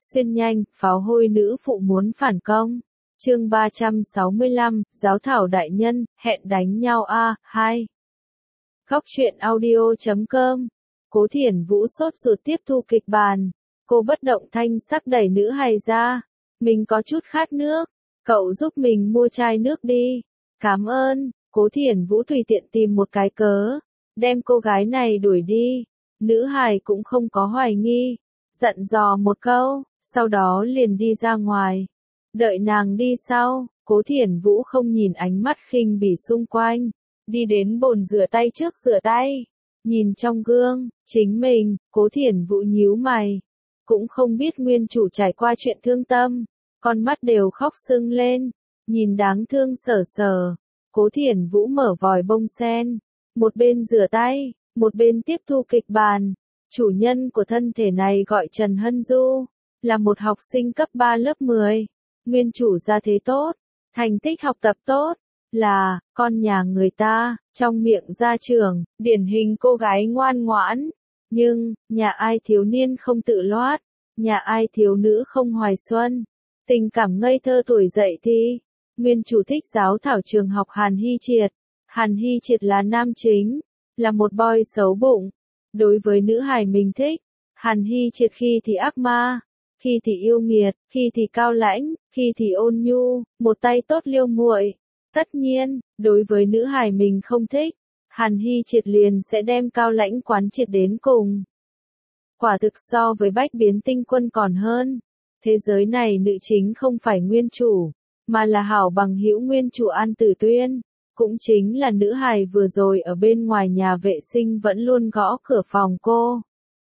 Xuyên nhanh, pháo hôi nữ phụ muốn phản công. Chương 365, Giáo thảo đại nhân, hẹn đánh nhau a, 2. Góc truyện audio.com. Cố Thiển Vũ sốt ruột tiếp thu kịch bản. Cô bất động thanh sắc đẩy nữ hài ra. Mình có chút khát nước. Cậu giúp mình mua chai nước đi. Cảm ơn. Cố Thiển Vũ tùy tiện tìm một cái cớ. Đem cô gái này đuổi đi. Nữ hài cũng không có hoài nghi. Dặn dò một câu, sau đó liền đi ra ngoài. Đợi nàng đi sau, Cố Thiển Vũ không nhìn ánh mắt khinh bỉ xung quanh. Đi đến bồn rửa tay trước rửa tay. Nhìn trong gương, chính mình, Cố Thiển Vũ nhíu mày. Cũng không biết nguyên chủ trải qua chuyện thương tâm. Con mắt đều khóc sưng lên. Nhìn đáng thương sở sở. Cố Thiển Vũ mở vòi bông sen. Một bên rửa tay, một bên tiếp thu kịch bản. Chủ nhân của thân thể này gọi Trần Hân Du, là một học sinh cấp 3 lớp 10. Nguyên chủ gia thế tốt, thành tích học tập tốt, là con nhà người ta, trong miệng gia trưởng, điển hình cô gái ngoan ngoãn. Nhưng, nhà ai thiếu niên không tự loát, nhà ai thiếu nữ không hoài xuân, tình cảm ngây thơ tuổi dậy thì. Nguyên chủ thích giáo thảo trường học Hàn Hy Triệt. Hàn Hy Triệt là nam chính, là một boy xấu bụng. Đối với nữ hài mình thích, Hàn Hy Triệt khi thì ác ma, khi thì yêu nghiệt, khi thì cao lãnh, khi thì ôn nhu, một tay tốt liêu muội. Tất nhiên, đối với nữ hài mình không thích, Hàn Hy Triệt liền sẽ đem cao lãnh quán triệt đến cùng. Quả thực so với Bách Biến Tinh Quân còn hơn. Thế giới này nữ chính không phải nguyên chủ, mà là hảo bằng hữu nguyên chủ An Tử Tuyên. Cũng chính là nữ hài vừa rồi ở bên ngoài nhà vệ sinh vẫn luôn gõ cửa phòng cô.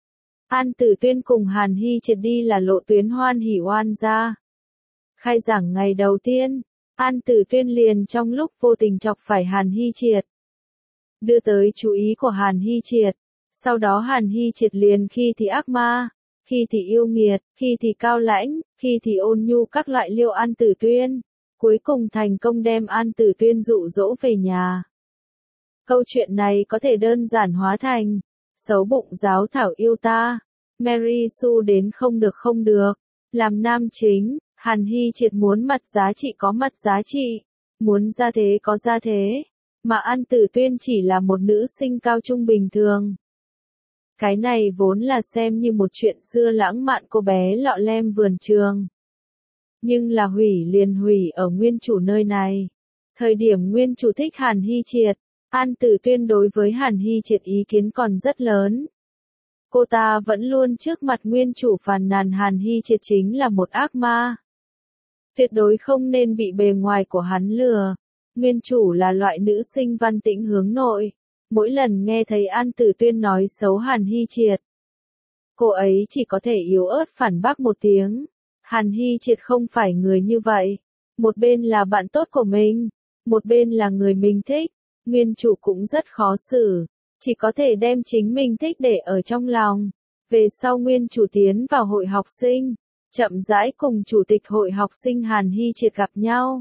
An Tử Tuyên cùng Hàn Hy Triệt đi là lộ tuyến hoan hỉ oan gia. Khai giảng ngày đầu tiên, An Tử Tuyên liền trong lúc vô tình chọc phải Hàn Hy Triệt. Đưa tới chú ý của Hàn Hy Triệt. Sau đó Hàn Hy Triệt liền khi thì ác ma, khi thì yêu nghiệt, khi thì cao lãnh, khi thì ôn nhu các loại liêu An Tử Tuyên. Cuối cùng thành công đem An Tử Tuyên dụ dỗ về nhà. Câu chuyện này có thể đơn giản hóa thành, xấu bụng giáo thảo yêu ta, Mary Sue đến không được. Làm nam chính, Hàn Hy Triệt muốn mặt giá trị có mặt giá trị, muốn gia thế có gia thế, mà An Tử Tuyên chỉ là một nữ sinh cao trung bình thường. Cái này vốn là xem như một chuyện xưa lãng mạn cô bé lọ lem vườn trường. Nhưng là hủy liền hủy ở nguyên chủ nơi này. Thời điểm nguyên chủ thích Hàn Hy Triệt, An Tử Tuyên đối với Hàn Hy Triệt ý kiến còn rất lớn. Cô ta vẫn luôn trước mặt nguyên chủ phàn nàn Hàn Hy Triệt chính là một ác ma. Tuyệt đối không nên bị bề ngoài của hắn lừa. Nguyên chủ là loại nữ sinh văn tĩnh hướng nội. Mỗi lần nghe thấy An Tử Tuyên nói xấu Hàn Hy Triệt, cô ấy chỉ có thể yếu ớt phản bác một tiếng. Hàn Hy Triệt không phải người như vậy. Một bên là bạn tốt của mình, một bên là người mình thích. Nguyên chủ cũng rất khó xử, chỉ có thể đem chính mình thích để ở trong lòng. Về sau nguyên chủ tiến vào hội học sinh, chậm rãi cùng chủ tịch hội học sinh Hàn Hy Triệt gặp nhau.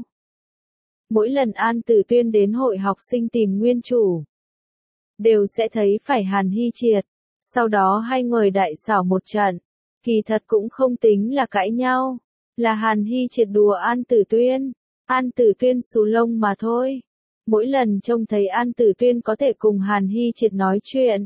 Mỗi lần An Tử Tuyên đến hội học sinh tìm nguyên chủ, đều sẽ thấy phải Hàn Hy Triệt. Sau đó hai người đại xảo một trận. Kỳ thật cũng không tính là cãi nhau, là Hàn Hy Triệt đùa An Tử Tuyên. An Tử Tuyên xù lông mà thôi. Mỗi lần trông thấy An Tử Tuyên có thể cùng Hàn Hy Triệt nói chuyện,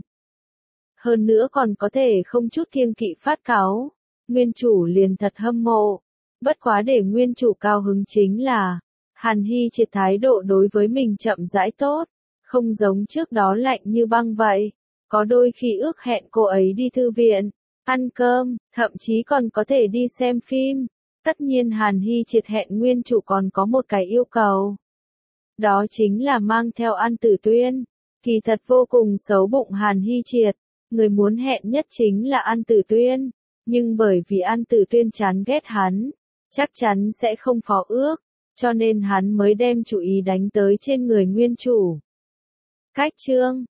hơn nữa còn có thể không chút kiêng kỵ phát cáu, nguyên chủ liền thật hâm mộ. Bất quá để nguyên chủ cao hứng chính là, Hàn Hy Triệt thái độ đối với mình chậm rãi tốt, không giống trước đó lạnh như băng vậy. Có đôi khi ước hẹn cô ấy đi thư viện, ăn cơm, thậm chí còn có thể đi xem phim. Tất nhiên Hàn Hy Triệt hẹn nguyên chủ còn có một cái yêu cầu. Đó chính là mang theo An Tử Tuyên. Kỳ thật vô cùng xấu bụng Hàn Hy Triệt. Người muốn hẹn nhất chính là An Tử Tuyên. Nhưng bởi vì An Tử Tuyên chán ghét hắn, chắc chắn sẽ không phó ước. Cho nên hắn mới đem chủ ý đánh tới trên người nguyên chủ. Cách chương